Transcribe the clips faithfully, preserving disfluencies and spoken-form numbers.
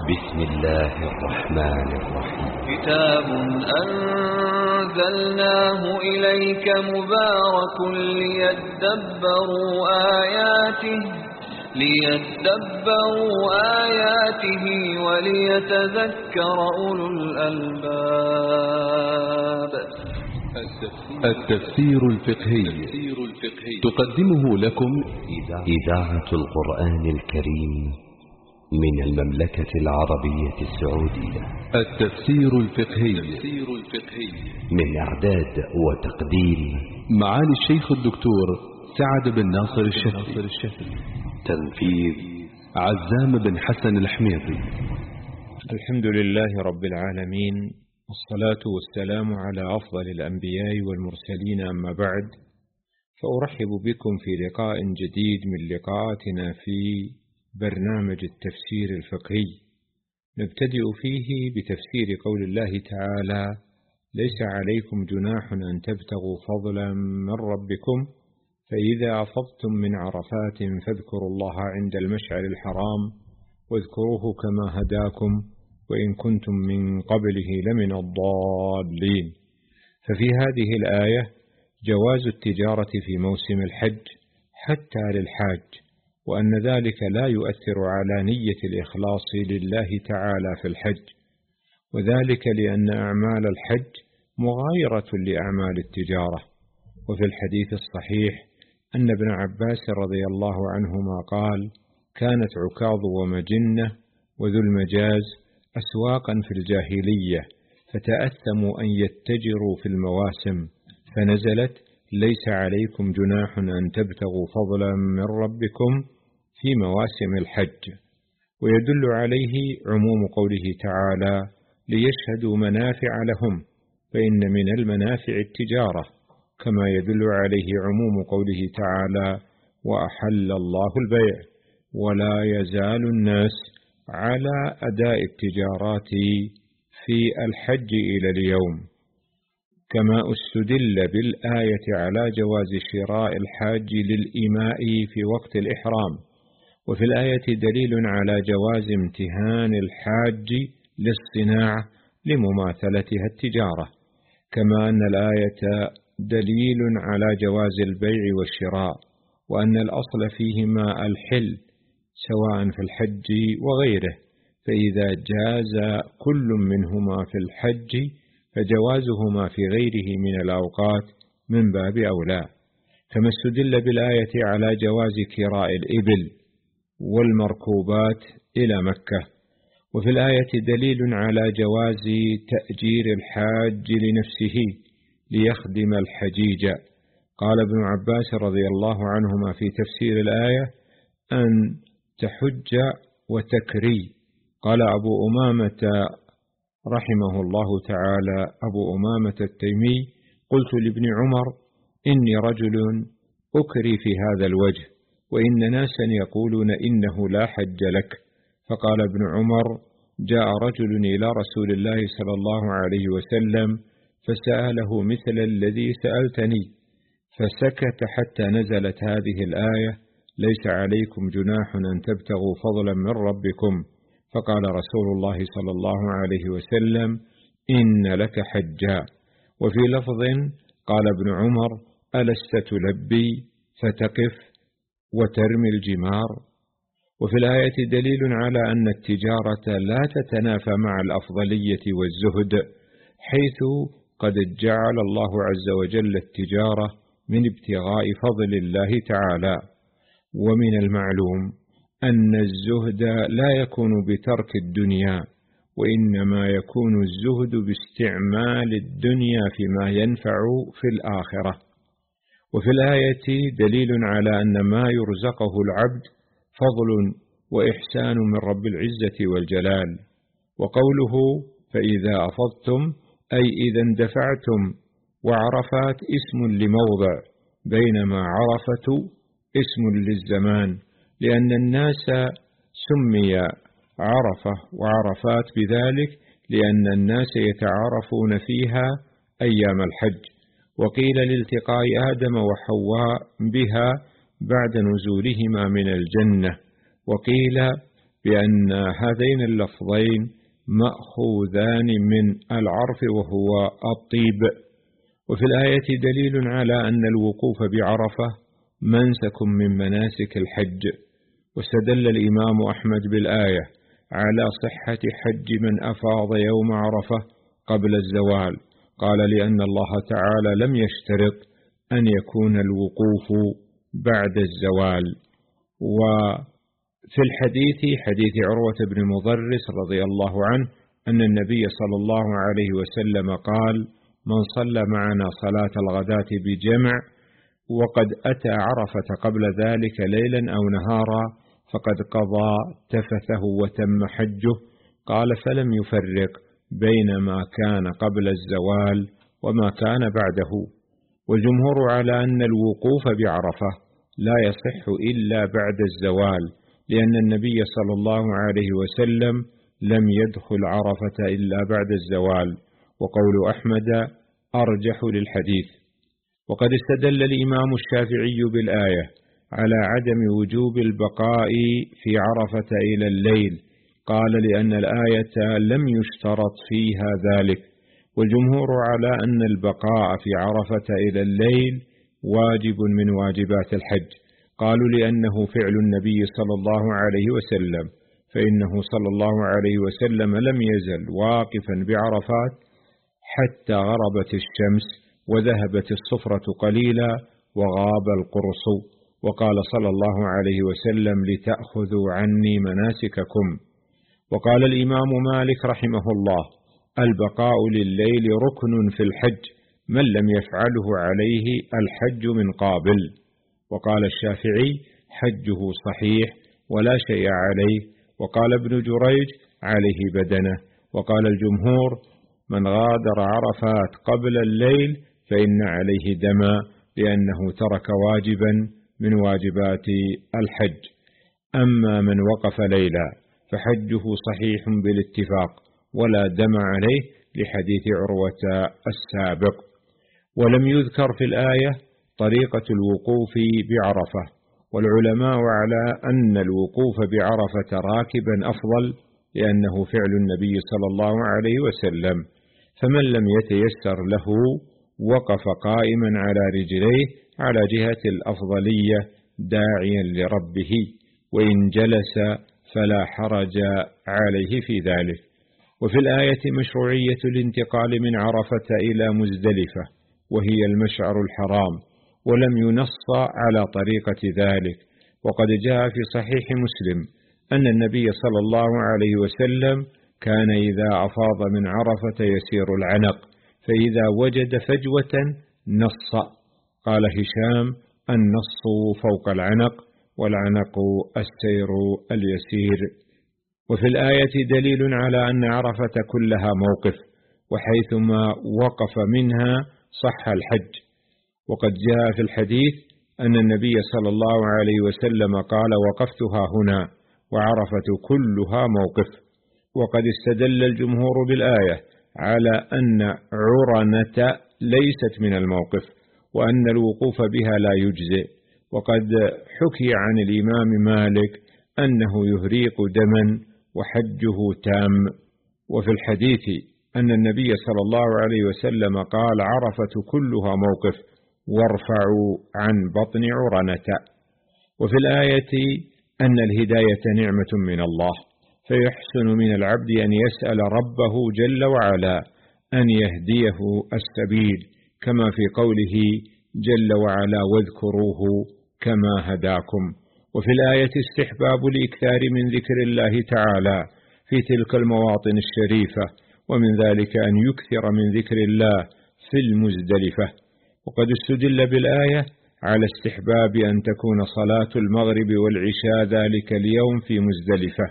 بسم الله الرحمن الرحيم. كتاب أنزلناه إليك مبارك ليدبروا آياته ليدبروا آياته وليتذكر أولو الألباب. التفسير الفقهي تقدمه لكم إذاعة القرآن الكريم من المملكة العربية السعودية. التفسير الفقهي من إعداد وتقديم معالي الشيخ الدكتور سعد بن ناصر الشافعي. تنفيذ عزام بن حسن الحميري. الحمد لله رب العالمين، والصلاة والسلام على أفضل الأنبياء والمرسلين، أما بعد، فأرحب بكم في لقاء جديد من لقاءاتنا في برنامج التفسير الفقهي، نبتدئ فيه بتفسير قول الله تعالى: ليس عليكم جناح أن تبتغوا فضلا من ربكم فإذا أفضتم من عرفات فاذكروا الله عند المشعر الحرام واذكروه كما هداكم وإن كنتم من قبله لمن الضالين. ففي هذه الآية جواز التجارة في موسم الحج حتى للحاج، وأن ذلك لا يؤثر على نية الإخلاص لله تعالى في الحج، وذلك لأن أعمال الحج مغايرة لأعمال التجارة. وفي الحديث الصحيح أن ابن عباس رضي الله عنهما قال: كانت عكاظ ومجنة وذو المجاز أسواقا في الجاهلية، فتأثموا أن يتجروا في المواسم، فنزلت: ليس عليكم جناح أن تبتغوا فضلا من ربكم في مواسم الحج. ويدل عليه عموم قوله تعالى: ليشهدوا منافع لهم، فإن من المنافع التجارة، كما يدل عليه عموم قوله تعالى: وأحل الله البيع، ولا يزال الناس على أداء التجارات في الحج إلى اليوم. كما استدل بالآية على جواز شراء الحاج للإماء في وقت الإحرام، وفي الآية دليل على جواز امتهان الحاج للصناعة لمماثلتها التجارة، كما أن الآية دليل على جواز البيع والشراء، وأن الأصل فيهما الحل سواء في الحج وغيره، فإذا جاز كل منهما في الحج فجوازهما في غيره من الأوقات من باب أولى. كما استدل بالآية على جواز كراء الإبل والمركوبات إلى مكة، وفي الآية دليل على جواز تأجير الحاج لنفسه ليخدم الحجيج. قال ابن عباس رضي الله عنهما في تفسير الآية: أن تحج وتكري. قال أبو أمامة رحمه الله تعالى أبو أمامة التيمي: قلت لابن عمر: إني رجل أكري في هذا الوجه، وإن ناسا يقولون إنه لا حج لك. فقال ابن عمر: جاء رجل إلى رسول الله صلى الله عليه وسلم فسأله مثل الذي سألتني، فسكت حتى نزلت هذه الآية: ليس عليكم جناح أن تبتغوا فضلا من ربكم. فقال رسول الله صلى الله عليه وسلم: إن لك حجا. وفي لفظ قال ابن عمر: ألست تلبي فتقف وترمي الجمار. وفي الآية دليل على أن التجارة لا تتنافى مع الأفضلية والزهد، حيث قد جعل الله عز وجل التجارة من ابتغاء فضل الله تعالى. ومن المعلوم أن الزهد لا يكون بترك الدنيا، وإنما يكون الزهد باستعمال الدنيا فيما ينفع في الآخرة. وفي الآية دليل على أن ما يرزقه العبد فضل وإحسان من رب العزة والجلال. وقوله: فإذا أفضتم، أي إذا اندفعتم، وعرفات اسم لموضع، بينما عرفة اسم للزمان، لأن الناس سمي عرفة وعرفات بذلك لأن الناس يتعارفون فيها أيام الحج. وقيل لالتقاء آدم وحواء بها بعد نزولهما من الجنة، وقيل بأن هذين اللفظين مأخوذان من العرف وهو الطيب. وفي الآية دليل على أن الوقوف بعرفة منسك من مناسك الحج. واستدل الإمام أحمد بالآية على صحة حج من أفاض يوم عرفة قبل الزوال، قال لأن الله تعالى لم يشترط أن يكون الوقوف بعد الزوال. وفي الحديث حديث عروة بن مضرس رضي الله عنه أن النبي صلى الله عليه وسلم قال: من صلى معنا صلاة الغداة بجمع وقد أتى عرفة قبل ذلك ليلا أو نهارا فقد قضى تفثه وتم حجه. قال: فلم يفرق بين ما كان قبل الزوال وما كان بعده. والجمهور على أن الوقوف بعرفة لا يصح إلا بعد الزوال، لأن النبي صلى الله عليه وسلم لم يدخل عرفة إلا بعد الزوال، وقول أحمد أرجح للحديث. وقد استدل الإمام الشافعي بالآية على عدم وجوب البقاء في عرفة إلى الليل، قال: لأن الآية لم يشترط فيها ذلك. والجمهور على أن البقاء في عرفة إلى الليل واجب من واجبات الحج، قالوا لأنه فعل النبي صلى الله عليه وسلم، فإنه صلى الله عليه وسلم لم يزل واقفا بعرفات حتى غربت الشمس وذهبت الصفرة قليلا وغاب القرص، وقال صلى الله عليه وسلم: لتأخذوا عني مناسككم. وقال الإمام مالك رحمه الله: البقاء لليل ركن في الحج، من لم يفعله عليه الحج من قابل. وقال الشافعي: حجه صحيح ولا شيء عليه. وقال ابن جريج: عليه بدنه. وقال الجمهور: من غادر عرفات قبل الليل فإن عليه دما، لأنه ترك واجبا من واجبات الحج. أما من وقف ليلا فحجه صحيح بالاتفاق ولا دم عليه، لحديث عروة السابق. ولم يذكر في الآية طريقة الوقوف بعرفة، والعلماء على أن الوقوف بعرفة راكبا أفضل، لأنه فعل النبي صلى الله عليه وسلم، فمن لم يتيسر له وقف قائما على رجليه على جهة الأفضلية داعيا لربه، وإن جلس فلا حرج عليه في ذلك. وفي الآية مشروعية الانتقال من عرفة إلى مزدلفة وهي المشعر الحرام، ولم ينص على طريقة ذلك. وقد جاء في صحيح مسلم أن النبي صلى الله عليه وسلم كان إذا أفاض من عرفة يسير العنق، فإذا وجد فجوة نص. قال هشام: النص فوق العنق، والعنق السير اليسير. وفي الآية دليل على أن عرفة كلها موقف، وحيثما وقف منها صح الحج. وقد جاء في الحديث أن النبي صلى الله عليه وسلم قال: وقفتها هنا، وعرفة كلها موقف. وقد استدل الجمهور بالآية على أن عرنة ليست من الموقف، وأن الوقوف بها لا يجزئ. وقد حكي عن الإمام مالك أنه يهريق دما وحجه تام. وفي الحديث أن النبي صلى الله عليه وسلم قال: عرفة كلها موقف، وارفعوا عن بطن عرنة. وفي الآية أن الهداية نعمة من الله، فيحسن من العبد أن يسأل ربه جل وعلا أن يهديه السبيل، كما في قوله جل وعلا: واذكروه كما هداكم. وفي الآية استحباب الإكثار من ذكر الله تعالى في تلك المواطن الشريفة، ومن ذلك أن يكثر من ذكر الله في المزدلفة. وقد استدل بالآية على استحباب أن تكون صلاة المغرب والعشاء ذلك اليوم في مزدلفة.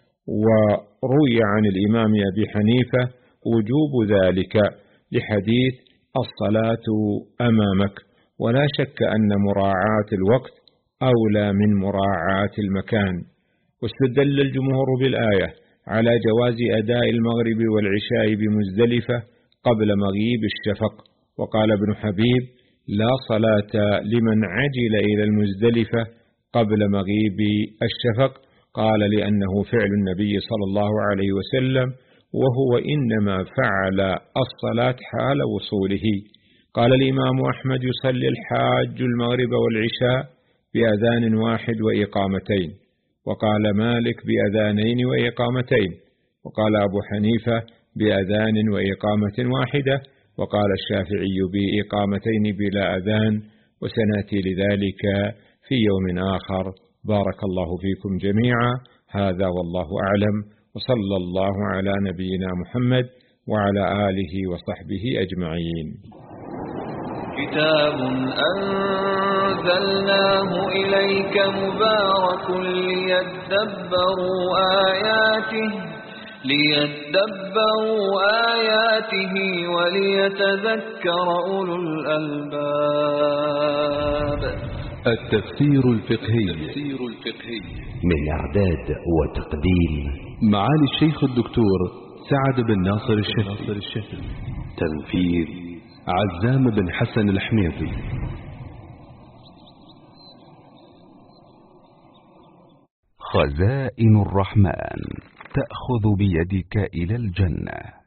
وروي عن الإمام أبي حنيفة وجوب ذلك لحديث الصلاة أمامك، ولا شك أن مراعاة الوقت أولى من مراعاة المكان. واستدل الجمهور بالآية على جواز أداء المغرب والعشاء بمزدلفة قبل مغيب الشفق. وقال ابن حبيب: لا صلاة لمن عجل إلى المزدلفة قبل مغيب الشفق، قال لأنه فعل النبي صلى الله عليه وسلم، وهو إنما فعل الصلاة حال وصوله. قال الإمام أحمد: يصلي الحاج المغرب والعشاء بأذان واحد وإقامتين. وقال مالك: بأذانين وإقامتين. وقال أبو حنيفة: بأذان وإقامة واحدة. وقال الشافعي: بإقامتين بلا أذان. وسنأتي لذلك في يوم آخر. بارك الله فيكم جميعا. هذا والله أعلم، وصلى الله على نبينا محمد وعلى آله وصحبه أجمعين. كتاب أنزلناه إليك مبارك ليدبروا آياته ليدبروا آياته وليتذكر أولو الألباب. التفسير الفقهي من إعداد وتقديم معالي الشيخ الدكتور سعد بن ناصر الشافعي. تنفيذ عزام بن حسن الحميدي. خزائن الرحمن تأخذ بيدك إلى الجنة.